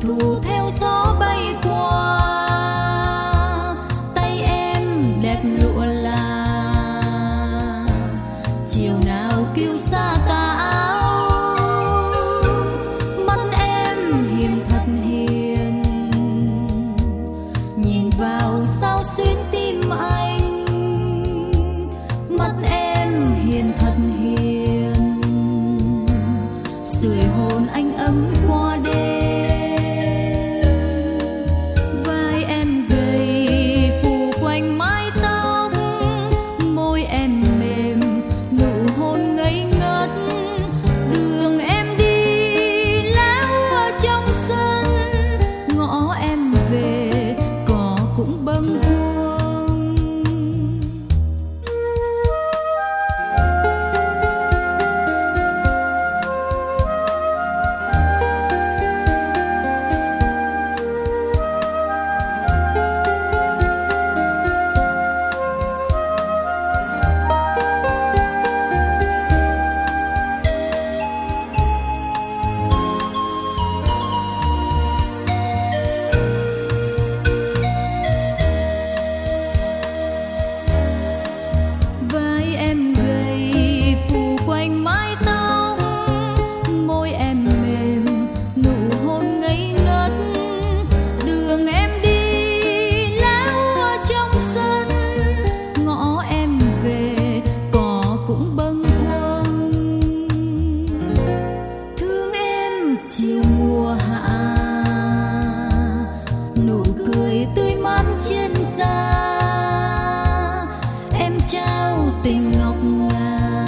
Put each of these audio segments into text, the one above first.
thu theo gió bay qua, tay em đẹp lụa là chiều nào kêu xa tà áo. Mắt em hiền thật hiền, nhìn vào sao xuyên tim anh. Mắt em hiền thật hiền, sưởi hồn anh ấm qua đêm. Vai em gầy phủ quanh mái tóc, môi em mềm nụ hôn ngây ngất. Đường em đi léo ở trong sân, ngõ em về cỏ cũng bâng khuâng. Vai em gầy phủ quanh mái tóc, môi em mềm nụ hôn ngây ngất. Đường em đi léo ở trong sân, ngõ em về cỏ cũng bâng khuâng. Thương em chiều mùa hạ, nụ cười tươi mát trên da. Em trao tình ngọc ngà,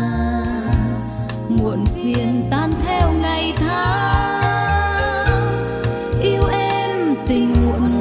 muộn phiền tan theo ngày tháng. Yêu em tình muộn